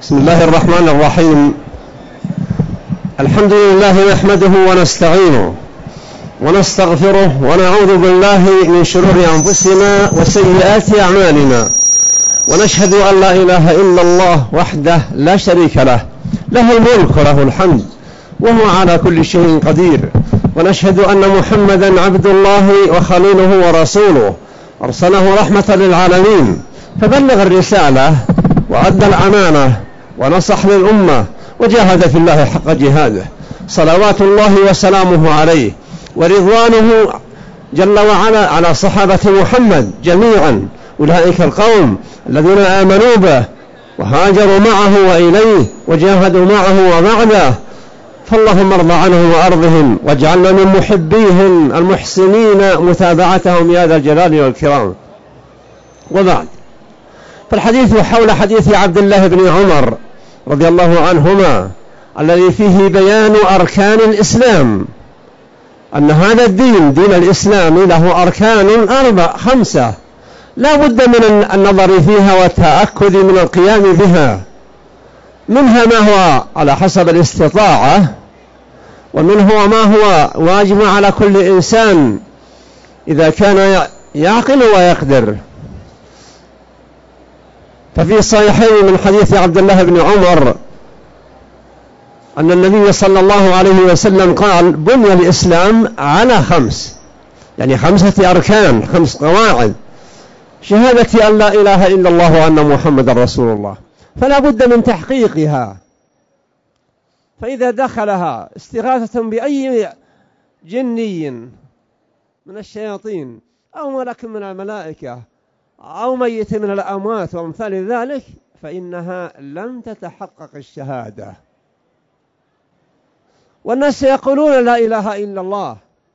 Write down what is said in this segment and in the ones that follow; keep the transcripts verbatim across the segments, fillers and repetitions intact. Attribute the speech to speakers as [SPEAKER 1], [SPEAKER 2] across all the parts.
[SPEAKER 1] بسم الله الرحمن الرحيم. الحمد لله نحمده ونستعينه ونستغفره ونعوذ بالله من شرور أنفسنا وسيئات أعمالنا، ونشهد أن لا إله إلا الله وحده لا شريك له، له الملك وله الحمد وهو على كل شيء قدير. ونشهد أن محمدا عبد الله وخليله ورسوله، أرسله رحمة للعالمين، فبلغ الرسالة وأدى الأمانة ونصح للأمة وجاهد في الله حق جهاده، صلوات الله وسلامه عليه ورضوانه جل وعلا على صحابة محمد جميعا، أولئك القوم الذين آمنوا به وهاجروا معه وإليه وجاهدوا معه وبعده، فاللهم ارض عنهم وأرضهم واجعلنا من محبيهم المحسنين متابعتهم يا ذا الجلال والكرام. وبعد، فالحديث حول حديث عبد الله بن عمر رضي الله عنهما الذي فيه بيان أركان الإسلام، أن هذا الدين دين الإسلام له أركان أربع خمسة لا بد من النظر فيها والتأكد من القيام بها، منها ما هو على حسب الاستطاعة، ومنه ما هو واجب على كل إنسان إذا كان يعقل ويقدر. ففي الصحيحين من حديث عبد الله بن عمر أن النبي صلى الله عليه وسلم قال: بني الإسلام على خمس، يعني خمسة أركان، خمس قواعد: شهادة أن لا إله إلا الله وأن محمد رسول الله، فلا بد من تحقيقها. فإذا دخلها استغاثة بأي جني من الشياطين أو ملك من الملائكة أو ميت من الأموات وامثال ذلك، فإنها لم تتحقق الشهادة. والناس يقولون لا إله إلا الله،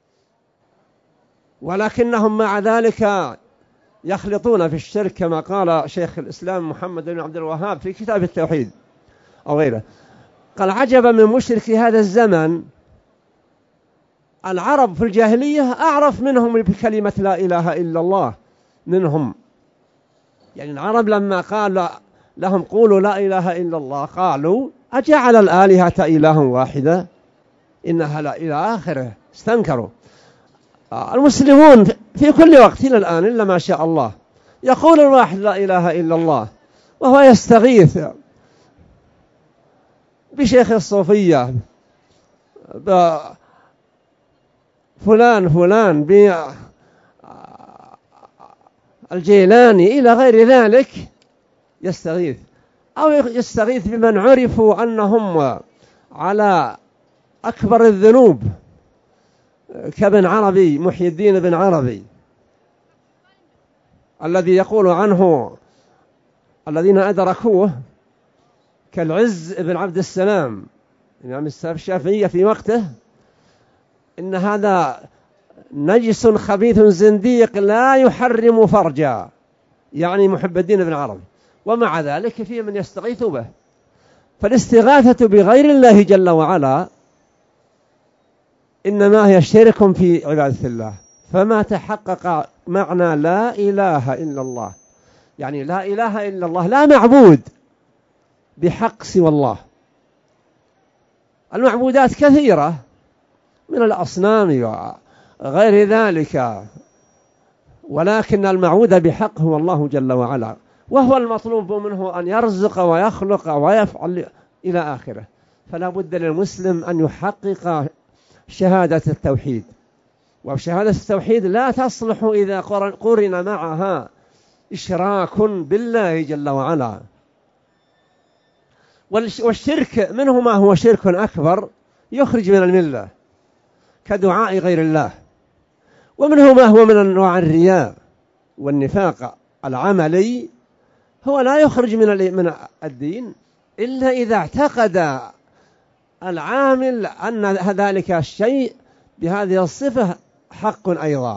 [SPEAKER 1] ولكنهم مع ذلك يخلطون في الشرك، كما قال شيخ الإسلام محمد بن عبد الوهاب في كتاب التوحيد أو غيره، قال: عجبا من مشرك هذا الزمن، العرب في الجاهلية أعرف منهم بكلمة لا إله إلا الله منهم. يعني العرب لما قال لهم قولوا لا إله إلا الله قالوا: أجعل الآلهة إله واحدة إنها لا، إلى آخره، استنكروا. المسلمون في كل وقت إلى الآن إلا ما شاء الله يقول الواحد لا إله إلا الله وهو يستغيث بشيخ الصوفية، بفلان فلان، بالجيلاني إلى غير ذلك، يستغيث، أو يستغيث بمن عرفوا أنهم على أكبر الذنوب كابن عربي، محي الدين بن عربي، الذي يقول عنه الذين أدركوه كالعز بن عبد السلام الإمام الشافعي في وقته: إن هذا نجس خبيث زنديق لا يحرم فرجا، يعني محب الدين بن عربي، ومع ذلك في من يستغيث به. فالاستغاثة بغير الله جل وعلا إنما هي شرك في عبادة الله، فما تحقق معنى لا إله إلا الله، يعني لا إله إلا الله، لا معبود بحق سوى الله. المعبودات كثيرة من الأصنام وغير ذلك، ولكن المعبود بحق هو الله جل وعلا، وهو المطلوب منه أن يرزق ويخلق ويفعل إلى آخره. فلا بد للمسلم أن يحقق شهادة التوحيد، وشهادة التوحيد لا تصلح إذا قرن معها إشراك بالله جل وعلا. والشرك منه ما هو شرك أكبر يخرج من الملة كدعاء غير الله، ومنه ما هو من أنواع الرياء والنفاق العملي، هو لا يخرج من الدين إلا إذا اعتقد العامل أن ذلك الشيء بهذه الصفة حق أيضا.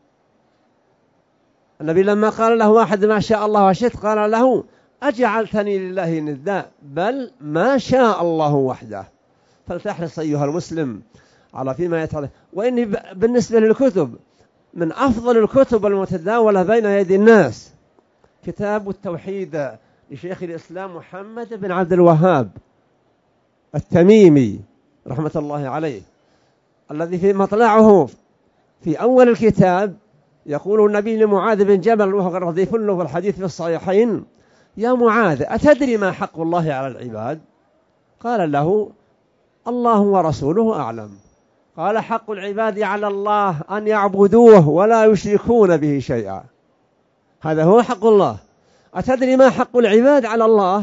[SPEAKER 1] النبي لما قال له واحد ما شاء الله وشئت قال له: أجعلتني لله ندا، بل ما شاء الله وحده. فلتحرص أيها المسلم على فيما يتعلق. وإني بالنسبة للكتب من أفضل الكتب المتداولة بين يدي الناس كتاب التوحيد لشيخ الإسلام محمد بن عبد الوهاب التميمي رحمة الله عليه، الذي في مطلعه في أول الكتاب يقول النبي لمعاذ بن جبل وهو رديف له في الحديث في الصحيحين: يا معاذ أتدري ما حق الله على العباد؟ قال له: الله ورسوله أعلم. قال: حق العباد على الله أن يعبدوه ولا يشركون به شيئا، هذا هو حق الله. أتدري ما حق العباد على الله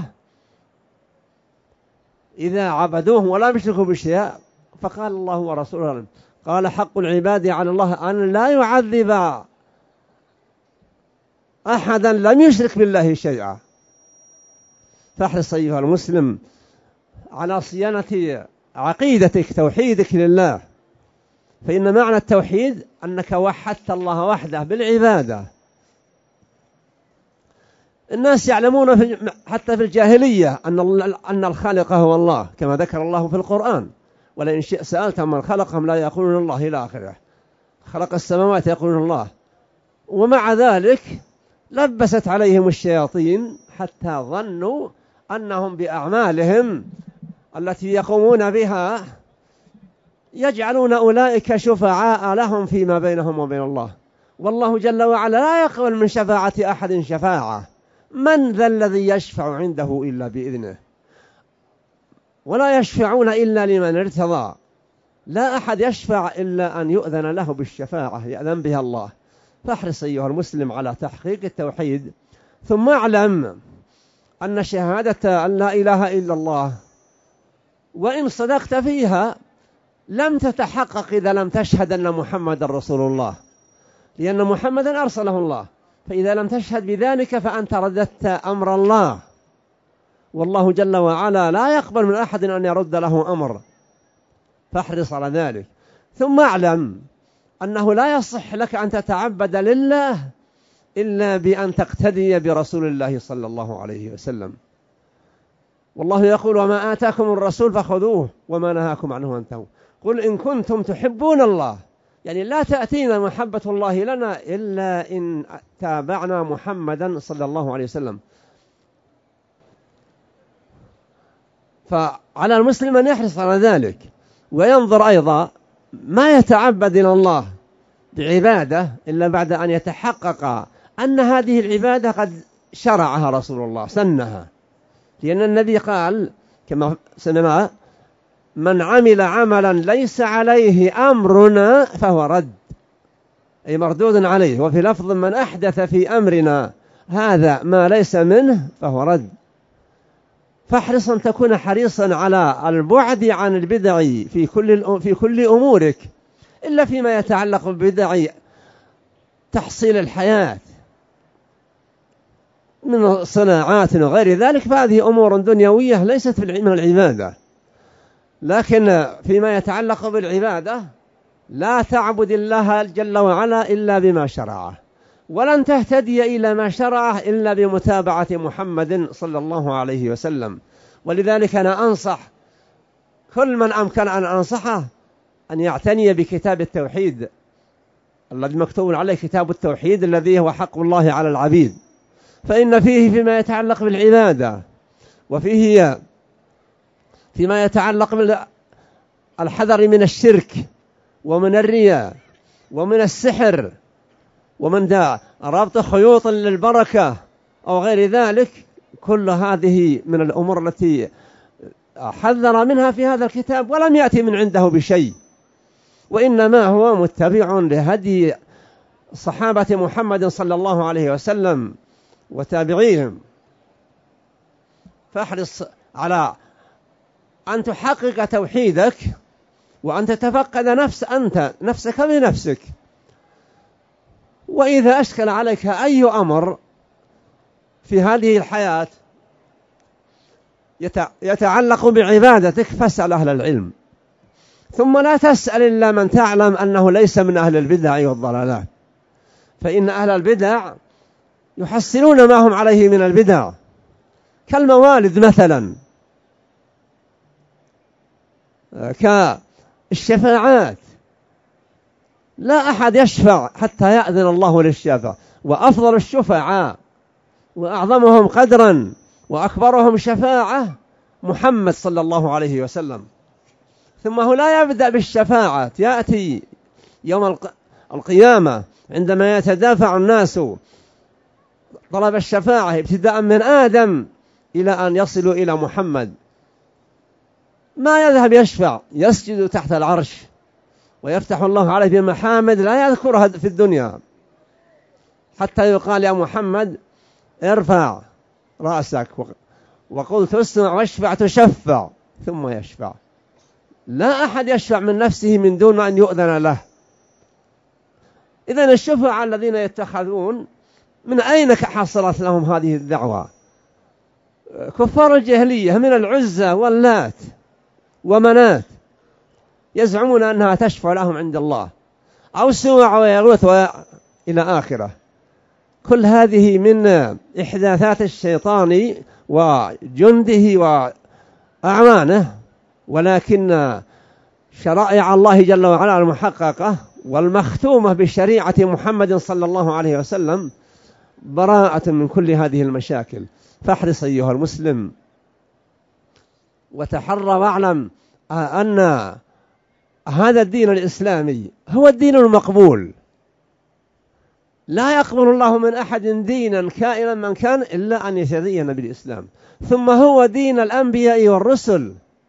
[SPEAKER 1] إذا عبدوه ولا يشركوا بشيء؟ فقال: الله ورسوله أعلم. قال: حق العباد على الله أن لا يعذب أحدا لم يشرك بالله شيئا. فاحرص أيها المسلم على صيانة عقيدتك، توحيدك لله، فإن معنى التوحيد أنك وحدت الله وحده بالعبادة. الناس يعلمون في حتى في الجاهلية أن أن الخالق هو الله، كما ذكر الله في القرآن: ولئن سألتهم من خلقهم لا يقولون الله إلى آخره. خلق السماوات يقولون الله، ومع ذلك لبست عليهم الشياطين حتى ظنوا أنهم بأعمالهم التي يقومون بها يجعلون أولئك شفعاء لهم فيما بينهم وبين الله، والله جل وعلا لا يقبل من شفاعة أحد شفاعة. من ذا الذي يشفع عنده إلا بإذنه، ولا يشفعون إلا لمن ارتضى. لا أحد يشفع إلا أن يؤذن له بالشفاعة، يأذن بها الله. فاحرص أيها المسلم على تحقيق التوحيد، ثم اعلم أن شهادة أن لا إله إلا الله وإن صدقت فيها لم تتحقق إذا لم تشهد أن محمد رسول الله، لأن محمدا أرسله الله. فإذا لم تشهد بذلك فأنت رددت أمر الله، والله جل وعلا لا يقبل من أحد أن يرد له أمر، فاحرص على ذلك. ثم اعلم أنه لا يصح لك أن تتعبد لله إلا بأن تقتدي برسول الله صلى الله عليه وسلم. والله يقول: وما آتاكم الرسول فخذوه وما نهاكم عنه انتهوا. قل إن كنتم تحبون الله، يعني لا تأتينا محبة الله لنا إلا إن تابعنا محمدا صلى الله عليه وسلم. فعلى المسلم أن يحرص على ذلك، وينظر أيضا ما يتعبد إلى الله بعبادة إلا بعد أن يتحقق أن هذه العبادة قد شرعها رسول الله، سنها. لأن النبي قال كما سمعنا: من عمل عملا ليس عليه أمرنا فهو رد، أي مردود عليه. وفي لفظ: من أحدث في أمرنا هذا ما ليس منه فهو رد. فاحرص أن تكون حريصا على البعد عن البدع في كل في كل أمورك، إلا فيما يتعلق ببدع تحصيل الحياة من صناعات وغير ذلك، فهذه أمور دنيوية ليست من العبادة. لكن فيما يتعلق بالعبادة لا تعبد الله جل وعلا إلا بما شرعه، ولن تهتدي إلى ما شرعه إلا بمتابعة محمد صلى الله عليه وسلم. ولذلك أنا أنصح كل من أمكن أن أنصحه أن يعتني بكتاب التوحيد الذي مكتوب عليه كتاب التوحيد الذي هو حق الله على العبيد، فإن فيه فيما يتعلق بالعبادة، وفيه فيما يتعلق بالحذر من الشرك ومن الرياء ومن السحر ومن داء ربط خيوط للبركة أو غير ذلك. كل هذه من الأمور التي حذر منها في هذا الكتاب، ولم يأتي من عنده بشيء، وإنما هو متبع لهدي صحابة محمد صلى الله عليه وسلم وتابعيهم. فاحرص على أن تحقق توحيدك، وأن تتفقد نفس أنت نفسك بنفسك. وإذا أشكل عليك أي أمر في هذه الحياة يتعلق بعبادتك فاسأل أهل العلم، ثم لا تسأل إلا من تعلم أنه ليس من أهل البدع والضلالات، فإن أهل البدع يحسنون ما هم عليه من البدع، كالموالد مثلا، كالشفاعات. لا أحد يشفع حتى يأذن الله للشافع، وأفضل الشفعاء وأعظمهم قدرا وأكبرهم شفاعة محمد صلى الله عليه وسلم. ثم هو لا يبدأ بالشفاعة، يأتي يوم القيامة عندما يتدافع الناس طلب الشفاعة ابتداء من آدم إلى أن يصلوا إلى محمد، ما يذهب يشفع، يسجد تحت العرش ويفتح الله عليه بمحامد لا يذكرها في الدنيا، حتى يقال يا محمد ارفع رأسك وقل تسمع واشفع تشفع، ثم يشفع. لا أحد يشفع من نفسه من دون أن يؤذن له. إذن الشفعاء الذين يتخذون من أين حصلت لهم هذه الدعوة؟ كفار الجاهلية من العزى واللات ومنات يزعمون أنها تشفع لهم عند الله، أو سوع ويغوث إلى آخره. كل هذه من إحداثات الشيطان وجنده وأعوانه، ولكن شرائع الله جل وعلا المحققة والمختومة بشريعة محمد صلى الله عليه وسلم براءة من كل هذه المشاكل. فاحرص أيها المسلم وتحرى واعلم أن هذا الدين الإسلامي هو الدين المقبول، لا يقبل الله من أحد دينا كائنا من كان إلا أن يتدين بالإسلام، ثم هو دين الأنبياء والرسل.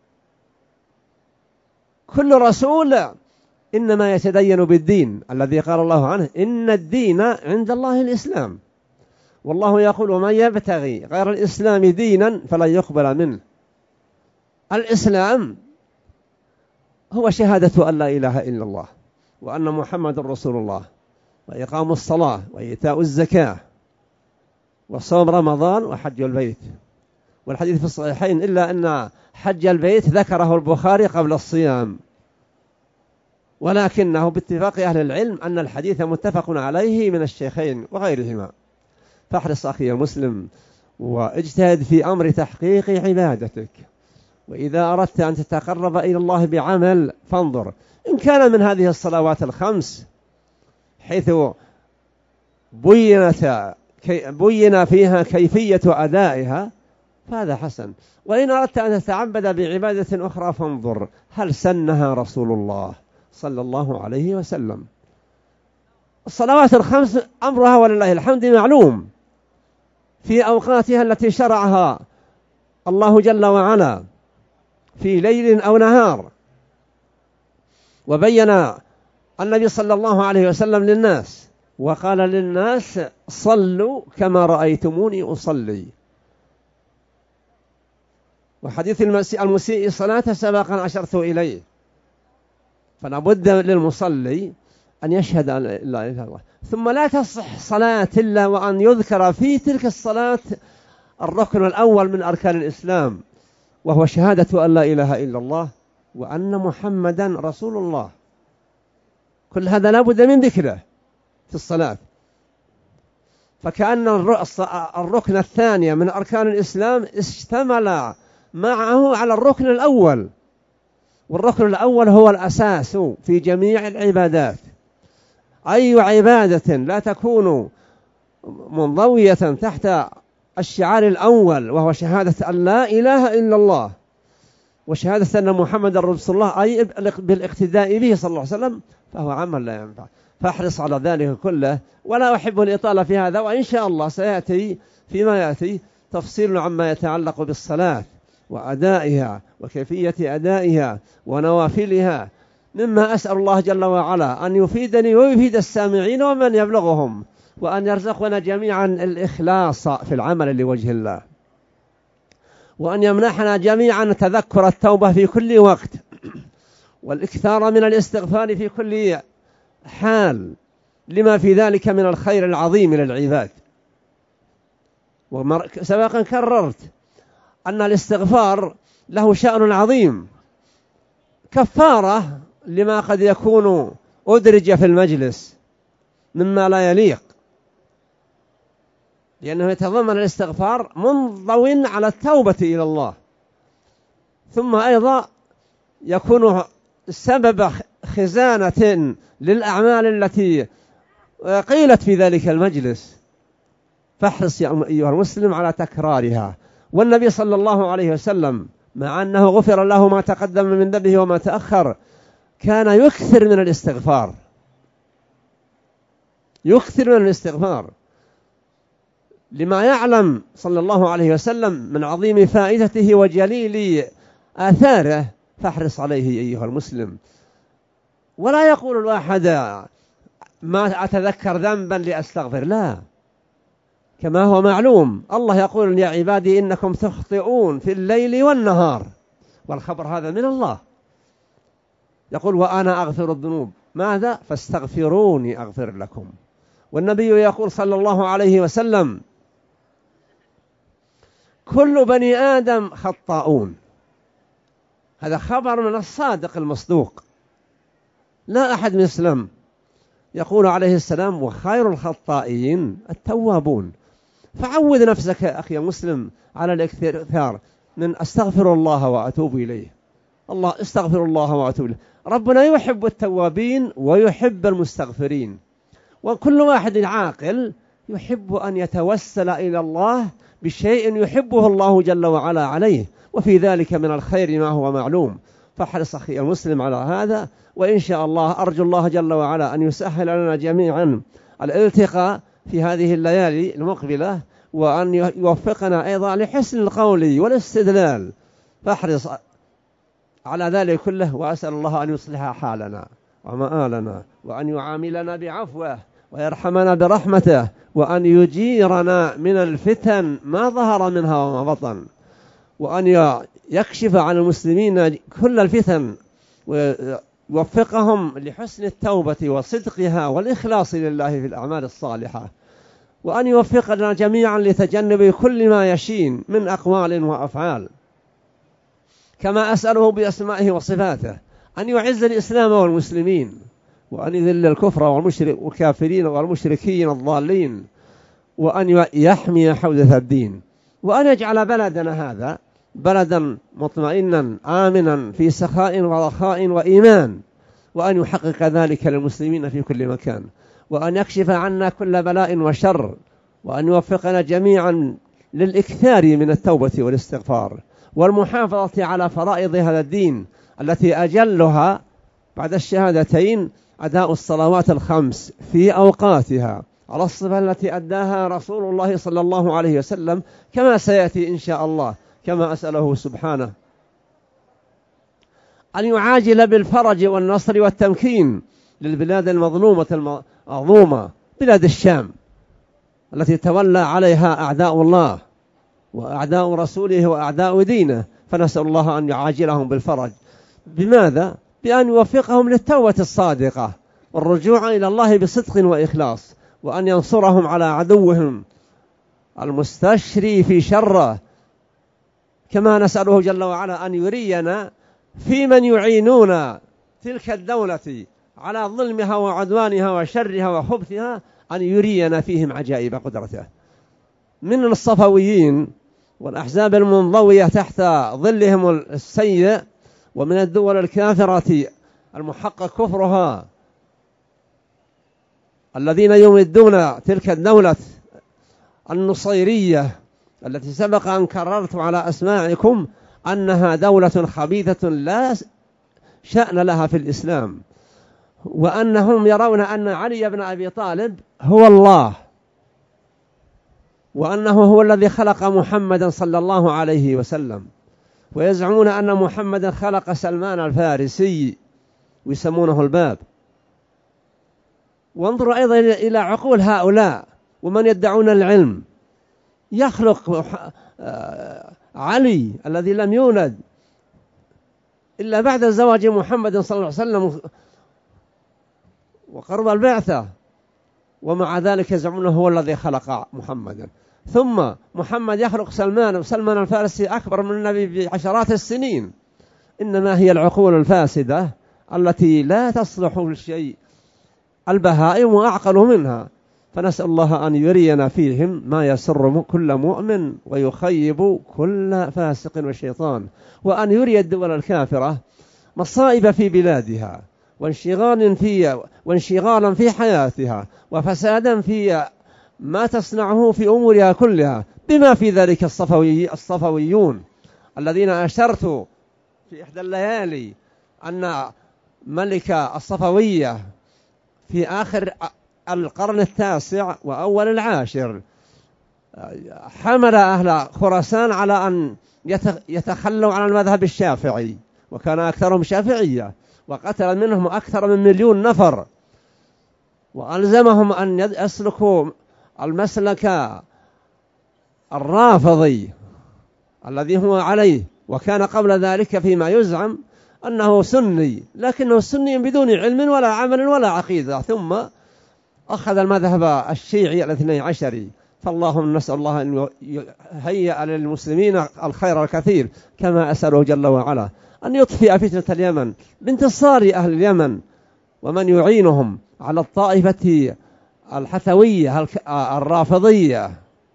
[SPEAKER 1] كل رسول إنما يتدين بالدين الذي قال الله عنه إن الدين عند الله الإسلام، والله يقول ومن يبتغي غير الإسلام دينا فلن يقبل منه. الإسلام هو شهادة أن لا إله إلا الله وأن محمد رسول الله، وإقام الصلاة وإيتاء الزكاة وصوم رمضان وحج البيت. والحديث في الصحيحين إلا أن حج البيت ذكره البخاري قبل الصيام، ولكنه باتفاق أهل العلم أن الحديث متفق عليه من الشيخين وغيرهما. فاحرص أخي المسلم واجتهد في أمر تحقيق عبادتك، وإذا أردت أن تتقرب إلى الله بعمل فانظر إن كان من هذه الصلوات الخمس حيث بينت بين فيها كيفية أدائها فهذا حسن، وإن أردت أن تتعبد بعبادة أخرى فانظر هل سنها رسول الله صلى الله عليه وسلم. الصلوات الخمس أمرها ولله الحمد معلوم في أوقاتها التي شرعها الله جل وعلا في ليل أو نهار، وبين النبي صلى الله عليه وسلم للناس وقال للناس صلوا كما رأيتموني أصلي. وحديث المسيء صلاة سبقا أشرت إليه، فلا بد للمصلي أن يشهد أن لا إله إلا الله، ثم لا تصح صلاة إلا وأن يذكر في تلك الصلاة الركن الأول من أركان الإسلام، وهو شهادة أن لا إله إلا الله وأن محمدا رسول الله. كل هذا لا بد من ذكره في الصلاة. فكأن الركن الثاني من أركان الإسلام اشتمل معه على الركن الأول، والركن الأول هو الأساس في جميع العبادات. أي عبادة لا تكون منضوية تحت الشعار الأول وهو شهادة أن لا إله إلا الله وشهادة أن محمد رسول الله أي بالاقتداء به صلى الله عليه وسلم فهو عمل لا ينفع. فاحرص على ذلك كله، ولا أحب الإطالة في هذا، وإن شاء الله سيأتي فيما يأتي تفصيل عما يتعلق بالصلاة وأدائها وكيفية أدائها ونوافلها، مما أسأل الله جل وعلا أن يفيدني ويفيد السامعين ومن يبلغهم، وأن يرزقنا جميعا الإخلاص في العمل لوجه الله، وأن يمنحنا جميعا تذكر التوبة في كل وقت والإكثار من الاستغفار في كل حال لما في ذلك من الخير العظيم للعباد. وسبقا كررت أن الاستغفار له شأن عظيم، كفارة لما قد يكون أدرج في المجلس مما لا يليق، لأنه يتضمن الاستغفار منضو على التوبة إلى الله، ثم أيضا يكون سبب خزانة للأعمال التي قيلت في ذلك المجلس. فاحرص يا أيها المسلم على تكرارها والنبي صلى الله عليه وسلم مع أنه غفر له ما تقدم من ذنبه وما تأخر كان يكثر من الاستغفار، يكثر من الاستغفار لما يعلم صلى الله عليه وسلم من عظيم فائدته وجليل آثاره، فاحرص عليه أيها المسلم. ولا يقول الواحد ما أتذكر ذنبا لأستغفر، لا، كما هو معلوم الله يقول يا عبادي إنكم تخطئون في الليل والنهار، والخبر هذا من الله، يقول وأنا أغفر الذنوب ماذا؟ فاستغفروني أغفر لكم. والنبي يقول صلى الله عليه وسلم كل بني آدم خطاؤون، هذا خبر من الصادق المصدوق، لا أحد مسلم. يقول عليه السلام وخير الخطائين التوابون. فعود نفسك أخي مسلم على الاكثار من أستغفر الله وأتوب إليه، الله استغفر الله وأتوب إليه. ربنا يحب التوابين ويحب المستغفرين، وكل واحد عاقل يحب أن يتوسل إلى الله بشيء يحبه الله جل وعلا عليه، وفي ذلك من الخير ما هو معلوم. فاحرص أخي المسلم على هذا، وإن شاء الله أرجو الله جل وعلا أن يسهل لنا جميعا الالتقاء في هذه الليالي المقبلة، وأن يوفقنا أيضا لحسن القول والاستدلال. فاحرص على ذلك كله، وأسأل الله أن يصلح حالنا ومآلنا، وأن يعاملنا بعفوه ويرحمنا برحمته، وأن يجيرنا من الفتن ما ظهر منها وما بطن، وأن يكشف عن المسلمين كل الفتن ويوفقهم لحسن التوبة وصدقها والإخلاص لله في الأعمال الصالحة، وأن يوفقنا جميعا لتجنب كل ما يشين من أقوال وأفعال. كما أسأله بأسمائه وصفاته أن يعز الإسلام والمسلمين، وأن يذل الكفر والكافرين والمشركين الضالين، وأن يحمي حوزة الدين، وأن يجعل بلدنا هذا بلدا مطمئنا آمنا في سخاء ورخاء وإيمان، وأن يحقق ذلك للمسلمين في كل مكان، وأن يكشف عنا كل بلاء وشر، وأن يوفقنا جميعا للإكثار من التوبة والاستغفار والمحافظة على فرائض هذا الدين التي أجلها بعد الشهادتين أداء الصلوات الخمس في أوقاتها على الصفة التي أداها رسول الله صلى الله عليه وسلم، كما سيأتي إن شاء الله. كما أسأله سبحانه أن يعاجل بالفرج والنصر والتمكين للبلاد المظلومة المظلومة، بلاد الشام التي تولى عليها أعداء الله وأعداء رسوله وأعداء دينه، فنسأل الله أن يعاجلهم بالفرج. بماذا؟ بأن يوفقهم للتوبة الصادقة والرجوع إلى الله بصدق وإخلاص، وأن ينصرهم على عدوهم المستشري في شره. كما نسأله جل وعلا أن يرينا في من يعينون تلك الدولة على ظلمها وعدوانها وشرها وخبثها، أن يرينا فيهم عجائب قدرته من الصفويين والأحزاب المنضوية تحت ظلهم السيء، ومن الدول الكافرة المحقق كفرها الذين يمدون تلك الدولة النصيرية التي سبق أن كررت على أسماعكم أنها دولة خبيثة لا شأن لها في الإسلام، وأنهم يرون أن علي بن أبي طالب هو الله، وأنه هو الذي خلق محمدا صلى الله عليه وسلم، ويزعمون أن محمدا خلق سلمان الفارسي ويسمونه الباب. وانظروا أيضا إلى عقول هؤلاء ومن يدعون العلم، يخلق علي الذي لم يولد إلا بعد زواج محمد صلى الله عليه وسلم وقرب البعثة، ومع ذلك يزعمون هو الذي خلق محمدا. ثم محمد يخلق سلمان، وسلمان الفارسي أكبر من النبي بعشرات السنين. إنما هي العقول الفاسدة التي لا تصلح للشيء، البهائم أعقل منها. فنسأل الله أن يرينا فيهم ما يسر كل مؤمن ويخيب كل فاسق وشيطان، وأن يري الدول الكافرة مصائب في بلادها وانشغال في وانشغالا في حياتها وفسادا في ما تصنعه في أمورها كلها، بما في ذلك الصفوي الصفويون الذين أشرت في إحدى الليالي أن ملك الصفوية في آخر القرن التاسع وأول العاشر حمل أهل خراسان على أن يتخلوا عن المذهب الشافعي، وكان أكثرهم شافعية، وقتل منهم أكثر من مليون نفر، وألزمهم أن يسلكوا المسلك الرافضي الذي هو عليه، وكان قبل ذلك فيما يزعم أنه سني، لكنه سني بدون علم ولا عمل ولا عقيدة، ثم أخذ المذهب الشيعي الاثني عشري. فاللهم نسأل الله أن يهيئ للمسلمين الخير الكثير، كما أسأله جل وعلا أن يطفئ فتنة اليمن بانتصار أهل اليمن ومن يعينهم على الطائفة الحثوية الرافضية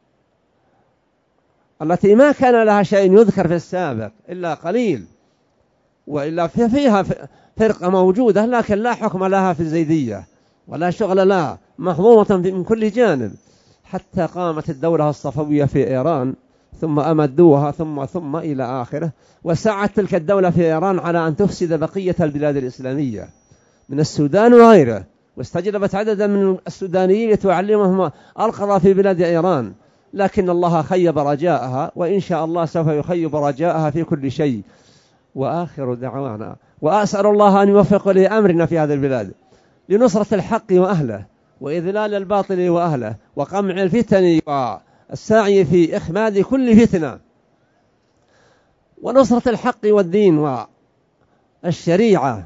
[SPEAKER 1] التي ما كان لها شيء يذكر في السابق إلا قليل، وإلا فيها فرقة موجودة لكن لا حكم لها في الزيدية ولا شغل لها، محظوظة من كل جانب، حتى قامت الدولة الصفوية في إيران، ثم أمدوها ثم ثم إلى آخره، وسعت تلك الدولة في إيران على أن تفسد بقية البلاد الإسلامية من السودان وغيره، واستجلبت عددا من السودانيين لتعلمهم القضاء في بلاد إيران، لكن الله خيب رجاءها، وإن شاء الله سوف يخيب رجاءها في كل شيء. وآخر دعوانا، وأسأل الله أن يوفق لأمرنا في هذه البلاد لنصرة الحق وأهله، وإذلال الباطل وأهله، وقمع الفتن والسعي في إخماد كل فتنة، ونصرة الحق والدين والشريعة،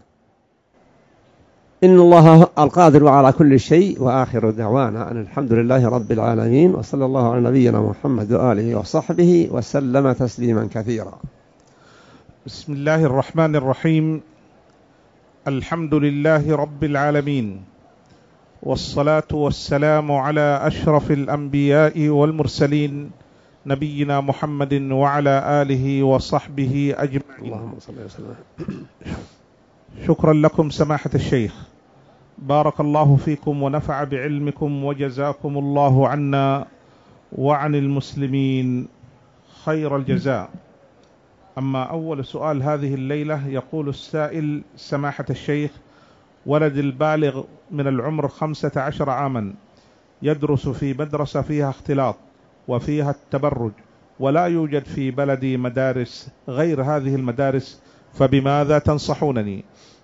[SPEAKER 1] إن الله القادر على كل شيء. وآخر دعوانا أن الحمد لله رب العالمين، وصلى الله على نبينا محمد وآله وصحبه وسلم تسليما كثيرا.
[SPEAKER 2] بسم الله الرحمن الرحيم. الحمد لله رب العالمين، والصلاة والسلام على أشرف الأنبياء والمرسلين نبينا محمد وعلى آله وصحبه أجمعين.
[SPEAKER 1] اللهم صل وسلم.
[SPEAKER 2] شكرا لكم سماحة الشيخ، بارك الله فيكم ونفع بعلمكم، وجزاكم الله عنا وعن المسلمين خير الجزاء. أما أول سؤال هذه الليلة، يقول السائل: سماحة الشيخ، ولد البالغ من العمر خمسة عشر عاما يدرس في مدرسة فيها اختلاط وفيها التبرج، ولا يوجد في بلدي مدارس غير هذه المدارس، فبماذا تنصحونني؟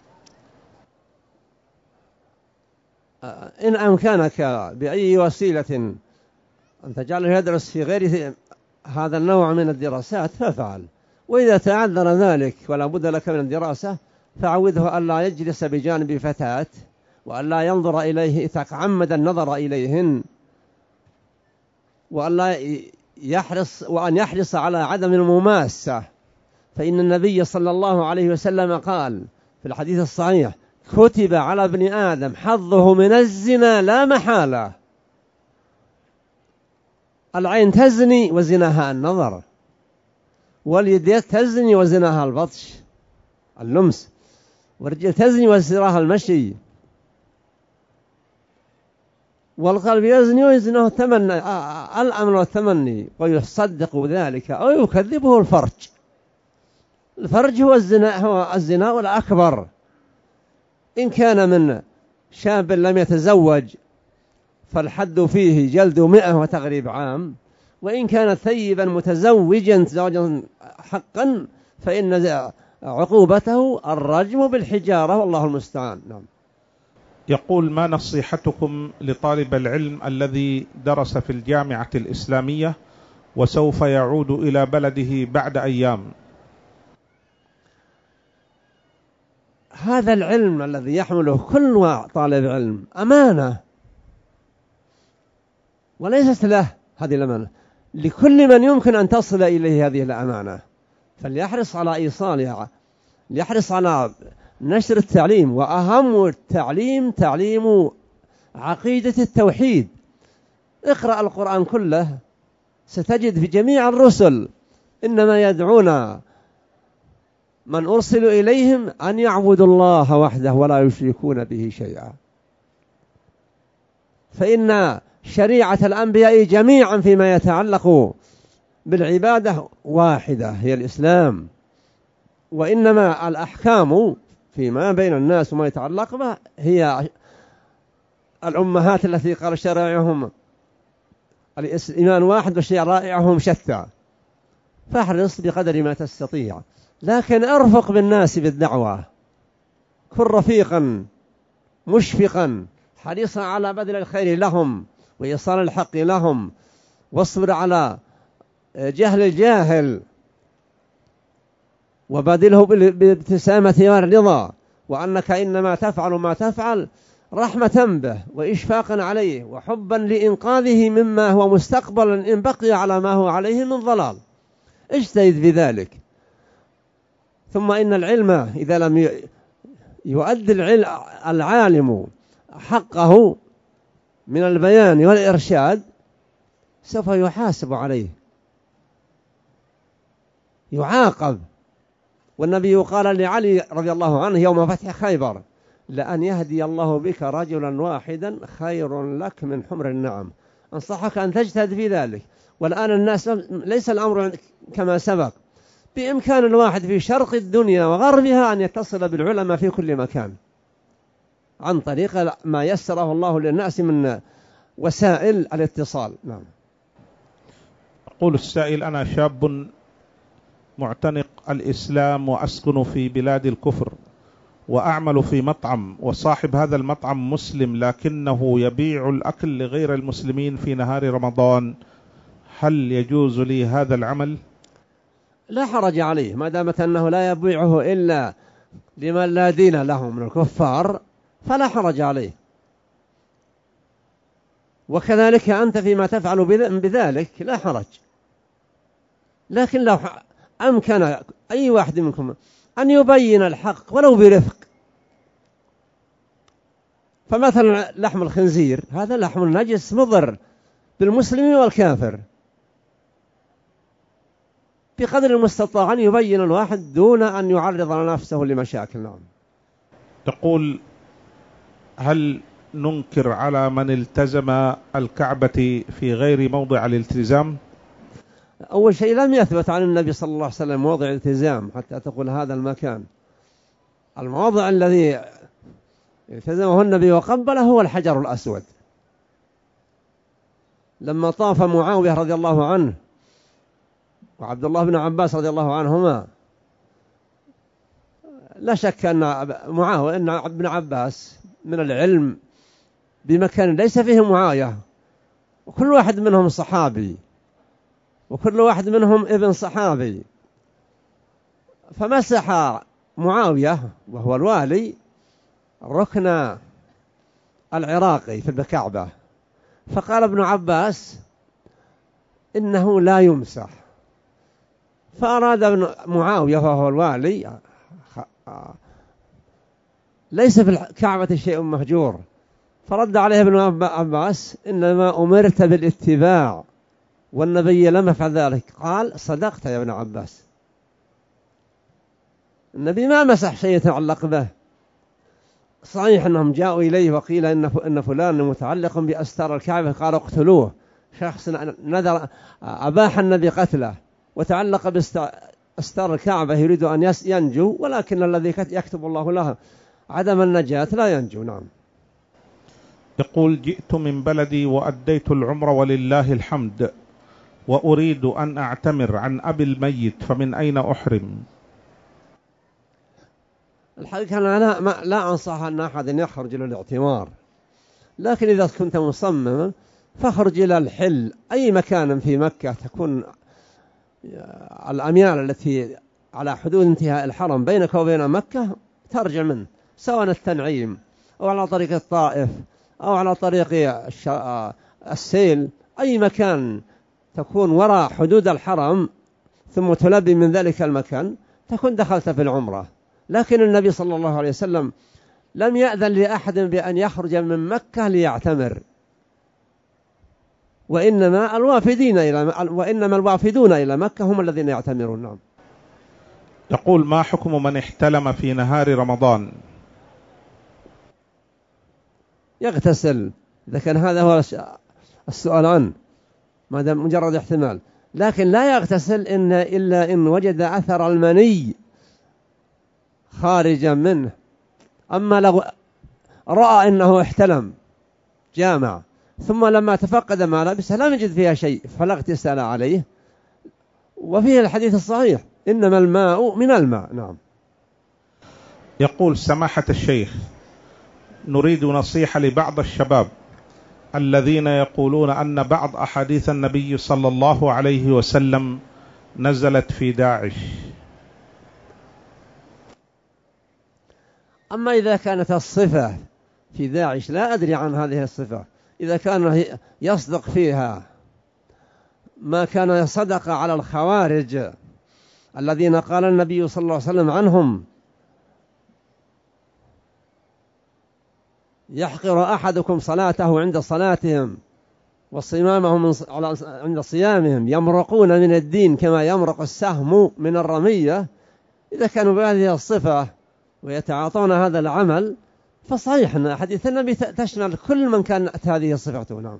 [SPEAKER 1] إن أمكنك بأي وسيلة أن تجعله يدرس في غير هذا النوع من الدراسات فافعل، وإذا تعذر ذلك ولا بد لك من الدراسة فعوده ألا يجلس بجانب فتاة، وألا ينظر إليه يتعمد النظر إليهن، وألا يحرص وأن يحرص على عدم المماسة، فإن النبي صلى الله عليه وسلم قال في الحديث الصحيح: كتب على ابن آدم حظه من الزنا لا محالة. العين تزني وزناها النظر، واليد تزني وزناها البطش اللمس، والرجل تزني وزناها المشي، والقلب يزني ويزنه التمني الأمر والتمني، ويصدق ذلك أو يكذبه الفرج. الفرج هو الزنا هو الزنا الأكبر، إن كان من شاب لم يتزوج فالحد فيه جلد مئة وتغريب عام، وإن كان ثيبا متزوجا زوجا حقا فإن عقوبته الرجم بالحجارة، والله المستعان. نعم.
[SPEAKER 2] يقول: ما نصيحتكم لطالب العلم الذي درس في الجامعة الإسلامية وسوف يعود إلى بلده بعد أيام؟
[SPEAKER 1] هذا العلم الذي يحمله كل طالب علم أمانة، وليست له هذه الأمانة، لكل من يمكن أن تصل إليه هذه الأمانة، فليحرص على إيصالها، ليحرص على نشر التعليم، وأهم التعليم تعليم عقيدة التوحيد. اقرأ القرآن كله ستجد في جميع الرسل إنما يدعون من أرسلوا إليهم أن يعبدوا الله وحده ولا يشركون به شيئا، فإن شريعة الأنبياء جميعا فيما يتعلق بالعبادة واحدة هي الإسلام، وإنما الأحكام فيما بين الناس وما يتعلق به هي الأمهات التي قال شرائعهم الإيمان واحد وشرائعهم شتى، فاحرص بقدر ما تستطيع، لكن ارفق بالناس بالدعوة، كن رفيقا مشفقا حريصا على بذل الخير لهم وإيصال الحق لهم، واصبر على جهل الجاهل وبادله بابتسامة والرضا، وأنك إنما تفعل ما تفعل رحمة به وإشفاقا عليه وحبا لإنقاذه مما هو مستقبلا إن بقي على ما هو عليه من ضلال، اجتهد بذلك. ثم إن العلم إذا لم يؤدي العالم حقه من البيان والإرشاد سوف يحاسب عليه، يعاقب. والنبي قال لعلي رضي الله عنه يوم فتح خيبر: لأن يهدي الله بك رجلا واحدا خير لك من حمر النعم. أنصحك أن تجتهد في ذلك. والآن الناس ليس الأمر كما سبق، بإمكان الواحد في شرق الدنيا وغربها أن يتصل بالعلماء في كل مكان عن طريق ما يسره الله للناس من وسائل الاتصال. نعم.
[SPEAKER 2] يقول السائل: أنا شاب معتنق الإسلام وأسكن في بلاد الكفر وأعمل في مطعم، وصاحب هذا المطعم مسلم لكنه يبيع الأكل لغير المسلمين في نهار رمضان، هل يجوز لي هذا العمل؟
[SPEAKER 1] لا حرج عليه ما دامت أنه لا يبيعه إلا لمن لا دين له من الكفار، فلا حرج عليه. وكذلك أنت فيما تفعل بذلك لا حرج، لكن لو أمكن أي واحد منكم أن يبين الحق ولو برفق، فمثلا لحم الخنزير هذا لحم نجس مضر بالمسلم والكافر، بقدر المستطاع أن يبين الواحد دون أن يعرض نفسه لمشاكل. نعم.
[SPEAKER 2] تقول: هل ننكر على من التزم الكعبة في غير موضع الالتزام؟
[SPEAKER 1] أول شيء لم يثبت عن النبي صلى الله عليه وسلم موضع الالتزام حتى تقول هذا المكان. الموضع الذي التزمه النبي وقبله هو الحجر الأسود، لما طاف معاوية رضي الله عنه وعبد الله بن عباس رضي الله عنهما. لا شك أن معاوية أن ابن عباس من العلم بمكان ليس فيه معاية، وكل واحد منهم صحابي وكل واحد منهم ابن صحابي، فمسح معاوية وهو الوالي ركن العراقي في الكعبة، فقال ابن عباس إنه لا يمسح، فأراد ابن معاوية وهو الوالي ليس في الكعبة شيء مهجور، فرد عليه ابن عباس: إنما أمرت بالاتباع والنبي لم يفعل ذلك. قال: صدقت يا ابن عباس، النبي ما مسح شيء يتعلق به. صحيح أنهم جاءوا إليه وقيل إن فلان متعلق بأستار الكعبة، قالوا اقتلوه. شخص نذر أباح النبي قتله وتعلق بأستار الكعبة يريد أن ينجو، ولكن الذي يكتب الله له عدم النجاة لا ينجو. نعم.
[SPEAKER 2] يقول: جئت من بلدي وأديت العمر ولله الحمد، وأريد أن أعتمر عن أبي الميت، فمن أين أحرم؟
[SPEAKER 1] الحقيقة أنا لا, ما لا أنصح أن أحد يخرج إلى الاعتمار، لكن إذا كنت مصمما فاخرج إلى الحل، أي مكان في مكة تكون الأميال التي على حدود انتهاء الحرم بينك وبين مكة ترجع منه، سواء التنعيم أو على طريق الطائف أو على طريق السيل، أي مكان تكون وراء حدود الحرم ثم تلبي من ذلك المكان تكون دخلت في العمرة. لكن النبي صلى الله عليه وسلم لم يأذن لأحد بأن يخرج من مكة ليعتمر، وإنما الوافدين إلى وإنما الوافدون إلى مكة هم الذين يعتمرون. نعم.
[SPEAKER 2] يقول: ما حكم من احتلم في نهار رمضان؟
[SPEAKER 1] يغتسل إذا كان هذا هو السؤال عنه ما دام مجرد احتمال، لكن لا يغتسل إن إلا إن وجد أثر المني خارجا منه. أما لو رأى إنه احتلم جامع ثم لما تفقد ما لبسه لم يجد فيها شيء فلا اغتسال عليه. وفيه الحديث الصحيح إنما الماء من الماء. نعم.
[SPEAKER 2] يقول سماحة الشيخ: نريد نصيحة لبعض الشباب الذين يقولون أن بعض أحاديث النبي صلى الله عليه وسلم نزلت في داعش.
[SPEAKER 1] أما إذا كانت الصفة في داعش لا أدري عن هذه الصفة، إذا كان يصدق فيها ما كان صدق على الخوارج الذين قال النبي صلى الله عليه وسلم عنهم: يحقر أحدكم صلاته عند صلاتهم وصيامهم عند صيامهم، يمرقون من الدين كما يمرق السهم من الرمية. إذا كانوا بهذه الصفة ويتعاطون هذا العمل فصحيح أن حديث النبي تشمل كل من كانت هذه صفته. نعم.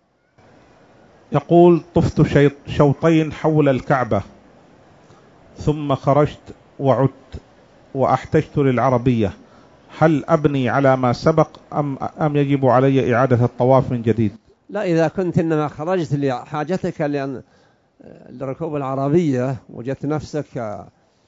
[SPEAKER 2] يقول: طفت شوطين حول الكعبة ثم خرجت وعدت وأحتجت للعربية، هل أبني على ما سبق أم, أم يجب علي إعادة الطواف من جديد؟
[SPEAKER 1] لا، إذا كنت إنما خرجت لحاجتك لأن لركوب العربية وجدت نفسك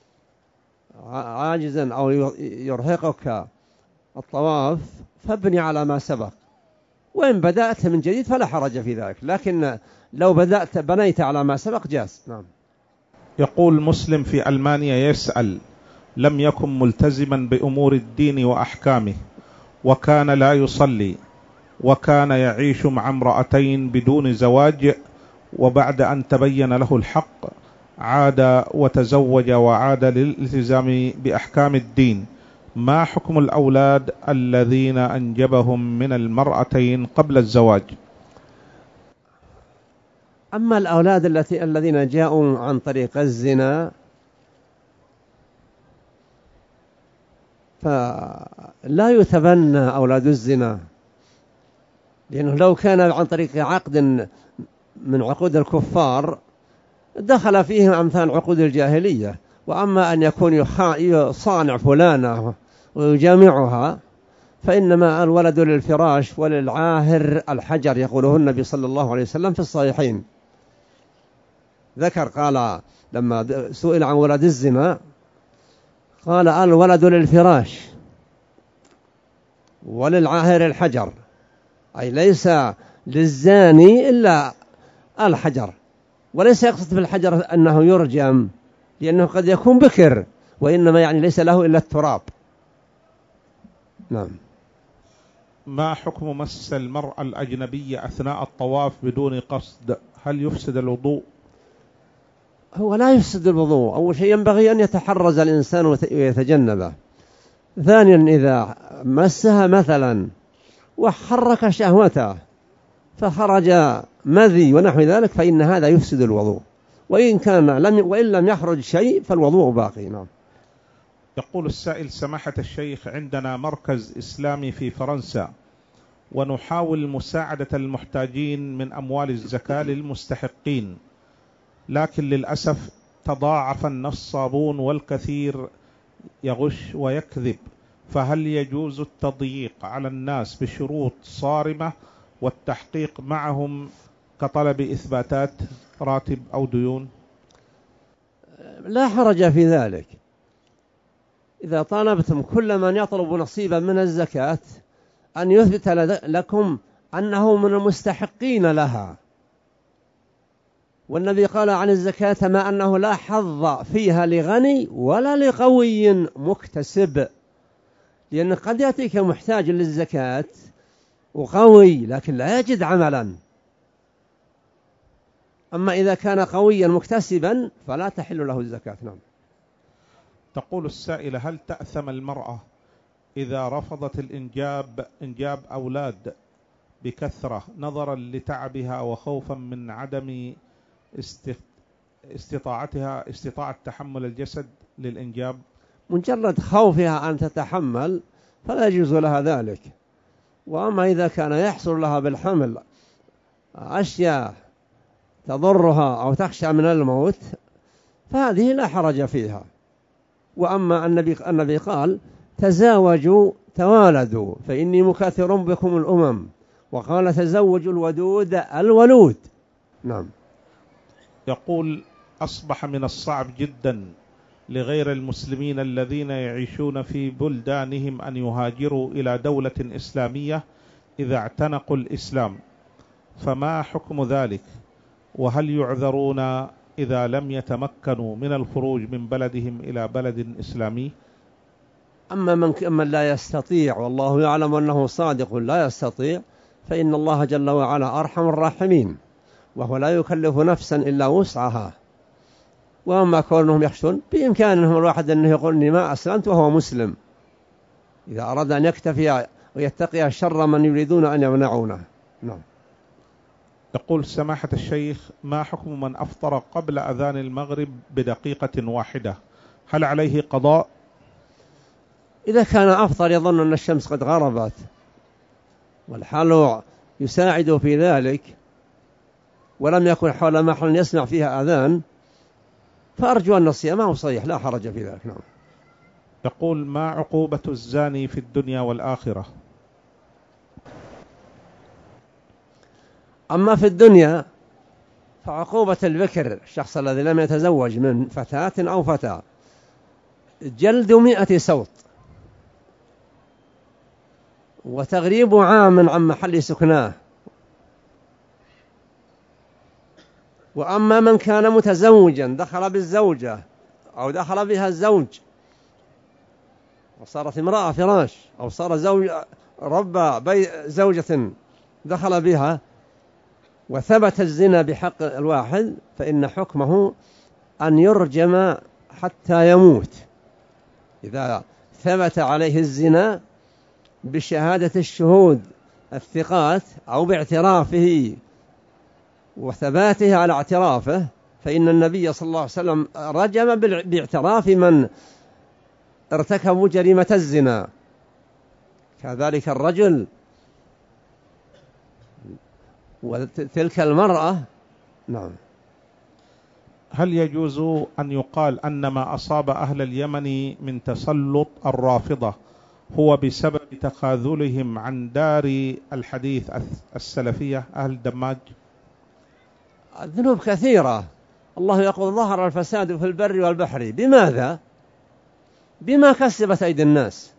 [SPEAKER 1] عاجزا أو يرهقك الطواف فابني على ما سبق، وإن بدأت من جديد فلا حرج في ذلك، لكن لو بدأت بنيت على ما سبق جاز. نعم.
[SPEAKER 2] يقول مسلم في ألمانيا يسأل: لم يكن ملتزما بأمور الدين وأحكامه وكان لا يصلي وكان يعيش مع امرأتين بدون زواج، وبعد أن تبين له الحق عاد وتزوج وعاد للالتزام بأحكام الدين، ما حكم الأولاد الذين أنجبهم من المرأتين قبل الزواج؟
[SPEAKER 1] أما الأولاد التي الذين جاءوا عن طريق الزنا فلا يتبنى أولاد الزنا، لأنه لو كان عن طريق عقد من عقود الكفار دخل فيهم أمثال عقود الجاهلية. وأما أن يكون يصانع فلانة ويجامعها فإنما الولد للفراش وللعاهر الحجر، يقوله النبي صلى الله عليه وسلم في الصحيحين. ذكر قال لما سئل عن ولد الزنا قال: الولد للفراش وللعاهر الحجر، أي ليس للزاني إلا الحجر، وليس يقصد بالحجر أنه يرجم لأنه قد يكون بكر، وإنما يعني ليس له إلا التراب. نعم.
[SPEAKER 2] ما حكم مس المرأة الأجنبية أثناء الطواف بدون قصد، هل يفسد الوضوء؟
[SPEAKER 1] هو لا يفسد الوضوء. أول شيء ينبغي أن يتحرز الإنسان ويتجنبه. ثانيا إذا مسها مثلا وحرك شهوته فخرج مذي ونحو ذلك فإن هذا يفسد الوضوء، وإن كان لم وإن لم يخرج شيء فالوضوء باقي. نعم.
[SPEAKER 2] يقول السائل: سماحة الشيخ، عندنا مركز إسلامي في فرنسا ونحاول مساعدة المحتاجين من أموال الزكاة للمستحقين، لكن للأسف تضاعف النصابون والكثير يغش ويكذب، فهل يجوز التضييق على الناس بشروط صارمة والتحقيق معهم كطلب إثباتات راتب أو ديون؟
[SPEAKER 1] لا حرج في ذلك. إذا طالبتم كل من يطلب نصيبا من الزكاة أن يثبت لكم أنه من المستحقين لها. والنبي قال عن الزكاة ما أنه لا حظ فيها لغني ولا لقوي مكتسب، لأن قد يأتيك محتاج للزكاة وقوي لكن لا يجد عملا، أما إذا كان قويا مكتسبا فلا تحل له الزكاة. نعم.
[SPEAKER 2] تقول السائلة: هل تأثم المرأة إذا رفضت الإنجاب إنجاب أولاد بكثرة نظرا لتعبها وخوفا من عدم استطاعتها استطاعة تحمل الجسد للإنجاب؟
[SPEAKER 1] مجرد خوفها أن تتحمل فلا يجوز لها ذلك. وأما إذا كان يحصل لها بالحمل أشياء تضرها أو تخشى من الموت فهذه لا حرج فيها. وأما النبي, النبي قال تزاوجوا توالدوا فإني مكاثر بكم الأمم، وقال تزوجوا الودود الولود. نعم.
[SPEAKER 2] يقول أصبح من الصعب جدا لغير المسلمين الذين يعيشون في بلدانهم أن يهاجروا إلى دولة إسلامية إذا اعتنقوا الإسلام، فما حكم ذلك؟ وهل يعذرون إذا لم يتمكنوا من الخروج من بلدهم إلى بلد إسلامي؟
[SPEAKER 1] أما من, من لا يستطيع والله يعلم أنه صادق لا يستطيع فإن الله جل وعلا أرحم الراحمين، وهو لا يكلف نفسا إلا وسعها. وأما كونهم يخشون بإمكانهم الواحد أنه يقول إني ما أسلمت وهو مسلم، إذا أراد أن يكتفي ويتقي شر من يريدون أن يمنعونه. نعم.
[SPEAKER 2] يقول سماحة الشيخ ما حكم من أفطر قبل أذان المغرب بدقيقة واحدة، هل عليه قضاء؟
[SPEAKER 1] إذا كان أفطر يظن أن الشمس قد غربت والحال يساعد في ذلك ولم يكن حول محل يسمع فيها أذان فأرجو أن صيامه صحيح لا حرج في ذلك. نعم.
[SPEAKER 2] يقول ما عقوبة الزاني في الدنيا والآخرة؟
[SPEAKER 1] أما في الدنيا فعقوبة البكر الشخص الذي لم يتزوج من فتاة أو فتاة جلد مئة صوت وتغريب عام عن محل سكناه. وأما من كان متزوجا دخل بالزوجة أو دخل بها الزوج وصارت امرأة فراش أو صار زوج رب بي زوجة دخل بها وثبت الزنا بحق الواحد فإن حكمه أن يرجم حتى يموت إذا ثبت عليه الزنا بشهادة الشهود الثقات أو باعترافه وثباته على اعترافه، فإن النبي صلى الله عليه وسلم رجم باعتراف من ارتكبوا جريمة الزنا. كذلك الرجل وتلك المرأة. نعم.
[SPEAKER 2] هل يجوز أن يقال أن ما أصاب أهل اليمن من تسلط الرافضة هو بسبب تخاذلهم عن دار الحديث السلفية أهل دماج؟
[SPEAKER 1] الذنوب كثيرة. الله يقول ظهر الفساد في البر والبحر بماذا؟ بما كسبت أيدي الناس.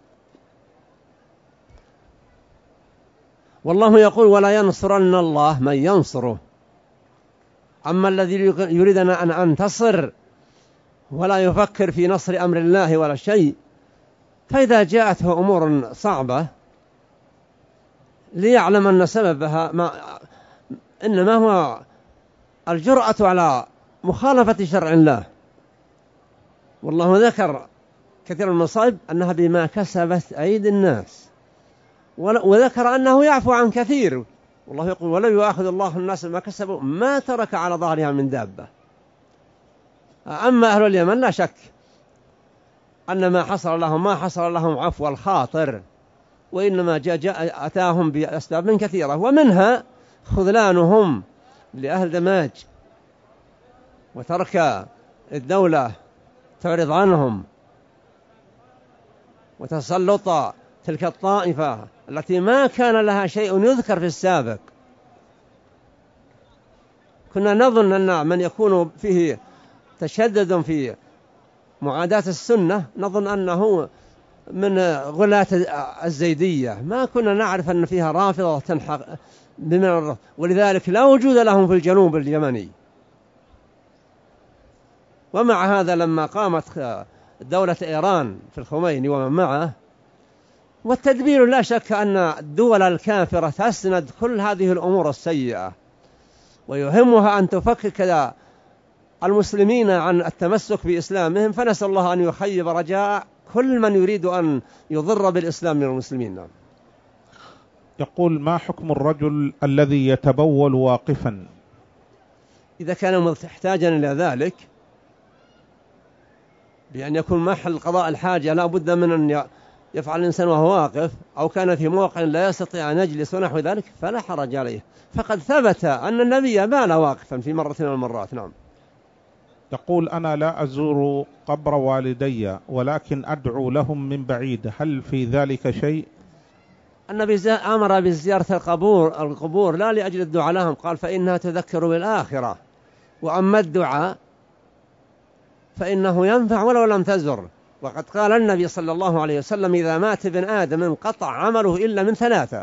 [SPEAKER 1] والله يقول ولا ينصرن الله من ينصره. أما الذي يريدنا أن أنتصر ولا يفكر في نصر أمر الله ولا شيء فإذا جاءته أمور صعبة ليعلم أن سببها ما إنما هو الجرأة على مخالفة شرع الله. والله ذكر كثير من المصائب أنها بما كسبت أيدي الناس وذكر أنه يعفو عن كثير. والله يقول ولو يؤاخذ الله الناس ما كسبوا ما ترك على ظهرها من دابة. أما أهل اليمن لا شك أن ما حصل لهم ما حصل لهم عفو الخاطر، وإنما جاء جاء أتاهم بأسباب كثيرة ومنها خذلانهم لأهل دماج وترك الدولة تعرض عنهم وتسلط تلك الطائفة التي ما كان لها شيء يذكر في السابق. كنا نظن أن من يكون فيه تشدد في معاداة السنة نظن أنه من غلاة الزيدية، ما كنا نعرف أن فيها رافضة تنحق بمن، ولذلك لا وجود لهم في الجنوب اليمني. ومع هذا لما قامت دولة إيران في الخميني ومن معه والتدبير لا شك أن الدول الكافرة تسند كل هذه الأمور السيئة ويهمها أن تفكك المسلمين عن التمسك بإسلامهم، فنسأل الله أن يخيب رجاء كل من يريد أن يضر بالإسلام من المسلمين.
[SPEAKER 2] يقول ما حكم الرجل الذي يتبول واقفا؟
[SPEAKER 1] إذا كان محتاجا إلى ذلك بأن يكون محل قضاء الحاجة لا بد من أن يفعل الإنسان وهو واقف أو كان في موقع لا يستطيع أن يجلس ونحو ذلك فلا حرج عليه. فقد ثبت أن النبي بال واقفا في مرة من المرات. نعم.
[SPEAKER 2] يقول أنا لا أزور قبر والدي ولكن أدعو لهم من بعيد، هل في ذلك شيء؟
[SPEAKER 1] النبي أمر بزيارة القبور القبور لا لأجل الدعاء لهم، قال فإنها تذكر بالآخرة، وأما الدعاء فإنه ينفع ولو لم تزر. وقد قال النبي صلى الله عليه وسلم إذا مات ابن آدم انقطع عمله إلا من ثلاثة.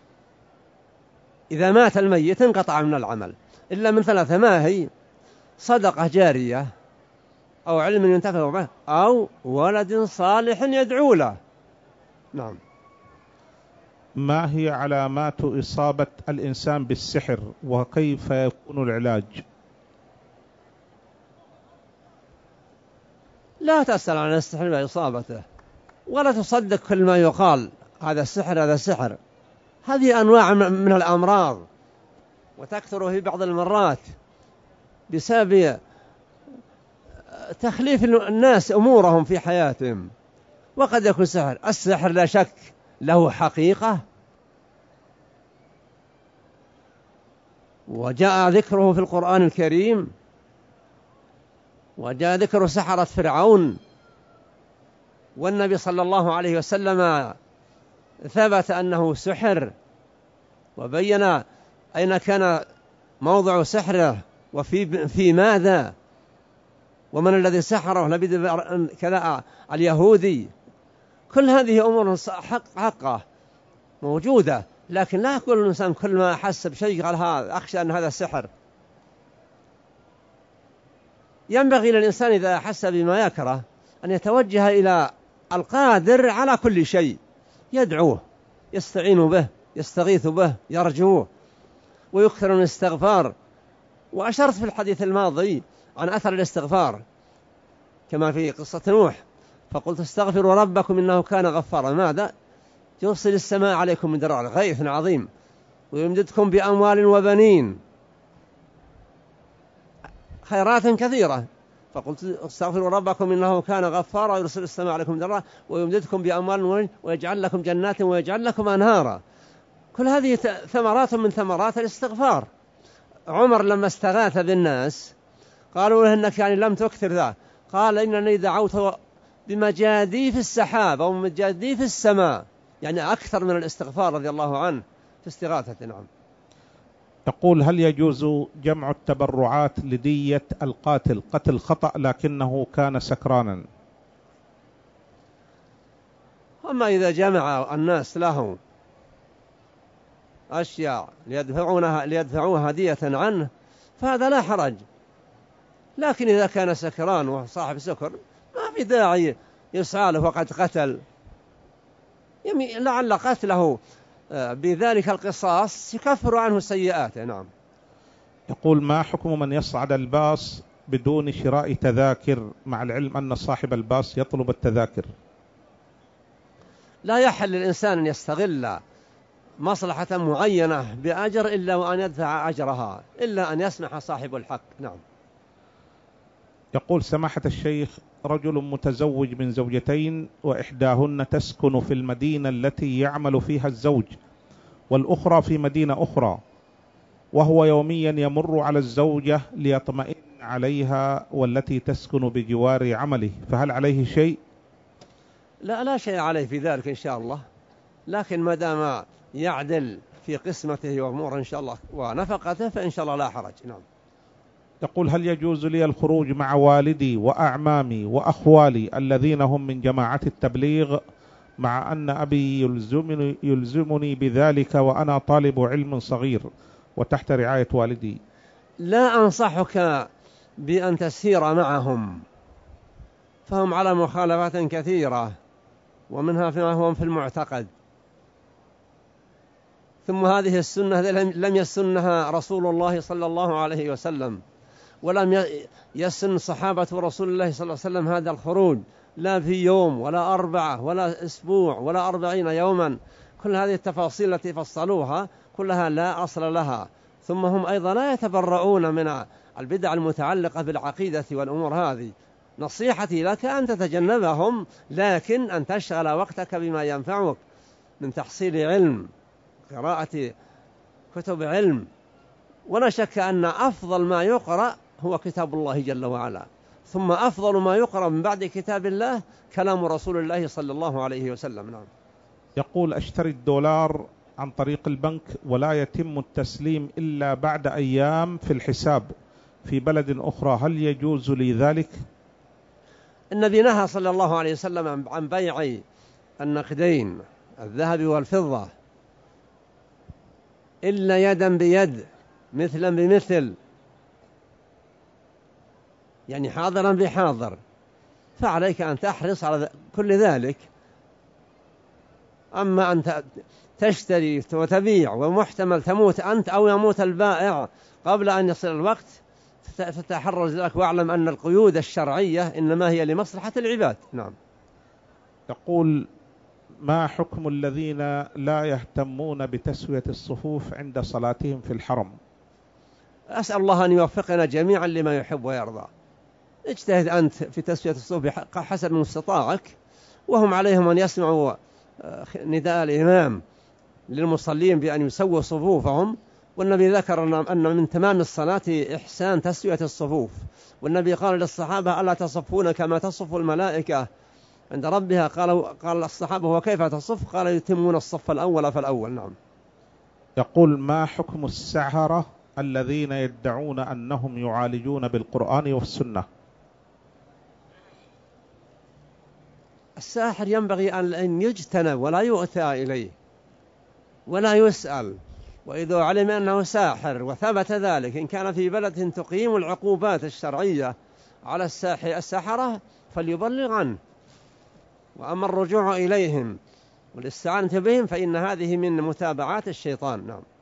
[SPEAKER 1] إذا مات الميت انقطع من العمل إلا من ثلاثة. ما هي؟ صدقة جارية أو علم ينتفع به أو ولد صالح يدعو له. نعم.
[SPEAKER 2] ما هي علامات إصابة الإنسان بالسحر وكيف يكون العلاج؟
[SPEAKER 1] لا تسأل عن السحر وإصابته، ولا تصدق كل ما يقال هذا السحر هذا السحر. هذه أنواع من الأمراض وتكثر في بعض المرات بسبب تخليف الناس أمورهم في حياتهم، وقد يكون سحر. السحر لا شك له حقيقة وجاء ذكره في القرآن الكريم، وجاء ذكر سحرة فرعون، والنبي صلى الله عليه وسلم ثبت أنه سحر وبين أين كان موضع سحره وفي في ماذا ومن الذي سحره، لبد كذا اليهودي. كل هذه أمور حق حقه موجودة، لكن لا يقول الإنسان كل ما أحس بشيء قال هذا أخشى أن هذا سحر. ينبغي للإنسان إذا أحس بما يكره أن يتوجه إلى القادر على كل شيء، يدعوه، يستعين به، يستغيث به، يرجوه، ويكثر من الاستغفار. وأشرت في الحديث الماضي عن أثر الاستغفار كما في قصة نوح، فقلت استغفروا ربكم إنه كان غفارا. ماذا؟ يرسل السماء عليكم مدرارا، غيث عظيم، ويمددكم بأموال وبنين، خيرات كثيرة. فقلت استغفروا ربكم إنه كان غفارا يرسل السماء عليكم مدرارا ويمددكم بأموال وبنين ويجعل لكم جنات ويجعل لكم أنهارا. كل هذه ثمرات من ثمرات الاستغفار. عمر لما استغاث بالناس قالوا له إنك يعني لم تكثر ذا، قال إنني دعوت بمجاديف السحاب أو مجاديف السماء، يعني أكثر من الاستغفار رضي الله عنه في استغاثة. نعم.
[SPEAKER 2] يقول هل يجوز جمع التبرعات لدية القاتل قتل خطأ لكنه كان سكرانا؟
[SPEAKER 1] أما إذا جمع الناس له أشياء ليدفعونها ليدفعوها هدية عنه فهذا لا حرج، لكن إذا كان سكران وصاحب سكر ما في داعي يسعى له وقد قتل، لعل قتله بذلك القصاص يكفر عنه سيئاته. نعم.
[SPEAKER 2] يقول ما حكم من يصعد الباص بدون شراء تذاكر مع العلم أن صاحب الباص يطلب التذاكر؟
[SPEAKER 1] لا يحل للإنسان أن يستغل مصلحة معينة بأجر إلا وأن يدفع أجرها، إلا أن يسمح صاحب الحق. نعم.
[SPEAKER 2] يقول سماحة الشيخ رجل متزوج من زوجتين وإحداهن تسكن في المدينة التي يعمل فيها الزوج والأخرى في مدينة أخرى، وهو يوميا يمر على الزوجة ليطمئن عليها والتي تسكن بجوار عمله، فهل عليه شيء؟
[SPEAKER 1] لا لا شيء عليه في ذلك إن شاء الله، لكن ما دام يعدل في قسمته وأموره إن شاء الله ونفقته فإن شاء الله لا حرج. نعم.
[SPEAKER 2] يقول هل يجوز لي الخروج مع والدي وأعمامي وأخوالي الذين هم من جماعة التبليغ مع أن أبي يلزمني, يلزمني بذلك وأنا طالب علم صغير وتحت رعاية والدي؟
[SPEAKER 1] لا أنصحك بأن تسير معهم، فهم على مخالفات كثيرة ومنها فيما هو في المعتقد. ثم هذه السنة لم يسنها رسول الله صلى الله عليه وسلم، ولم يسن صحابة رسول الله صلى الله عليه وسلم هذا الخروج، لا في يوم ولا أربعة ولا أسبوع ولا أربعين يوما. كل هذه التفاصيل التي فصلوها كلها لا أصل لها. ثم هم أيضا لا يتبرؤون من البدع المتعلقة بالعقيدة والأمور هذه، نصيحتي لك أن تتجنبهم، لكن أن تشغل وقتك بما ينفعك من تحصيل علم، قراءة كتب علم. ولا شك أن أفضل ما يقرأ هو كتاب الله جل وعلا، ثم أفضل ما يقرأ من بعد كتاب الله كلام رسول الله صلى الله عليه وسلم. نعم.
[SPEAKER 2] يقول: أشتري الدولار عن طريق البنك ولا يتم التسليم إلا بعد أيام في الحساب في بلد أخرى، هل يجوز لي ذلك؟
[SPEAKER 1] النبي نهى صلى الله عليه وسلم عن بيع النقدين الذهب والفضة إلا يدا بيد مثلا بمثل، يعني حاضرا بحاضر، فعليك أن تحرص على كل ذلك. أما أن تشتري وتبيع ومحتمل تموت أنت أو يموت البائع قبل أن يصل الوقت، فتحرز ذلك، واعلم أن القيود الشرعية إنما هي لمصلحة العباد. نعم.
[SPEAKER 2] يقول: ما حكم الذين لا يهتمون بتسوية الصفوف عند صلاتهم في الحرم؟
[SPEAKER 1] أسأل الله أن يوفقنا جميعا لما يحب ويرضى. اجتهد أنت في تسوية الصفوف حسب مستطاعك، وهم عليهم أن يسمعوا نداء الإمام للمصلين بأن يسووا صفوفهم. والنبي ذكر أن من تمام الصلاة إحسان تسوية الصفوف، والنبي قال للصحابة: ألا تصفون كما تصف الملائكة عند ربها؟ قالوا قال الصحابة: وكيف تصف؟ قال: يتمون الصف الأول فالأول. نعم.
[SPEAKER 2] يقول: ما حكم السحرة الذين يدعون أنهم يعالجون بالقرآن والسنة؟
[SPEAKER 1] الساحر ينبغي أن يجتنب ولا يؤتى إليه ولا يسأل، وإذا علم أنه ساحر وثبت ذلك، إن كان في بلد تقيم العقوبات الشرعية على السحرة فليبلغ عنه. وأما الرجوع إليهم والاستعانة بهم فإن هذه من متابعات الشيطان. نعم.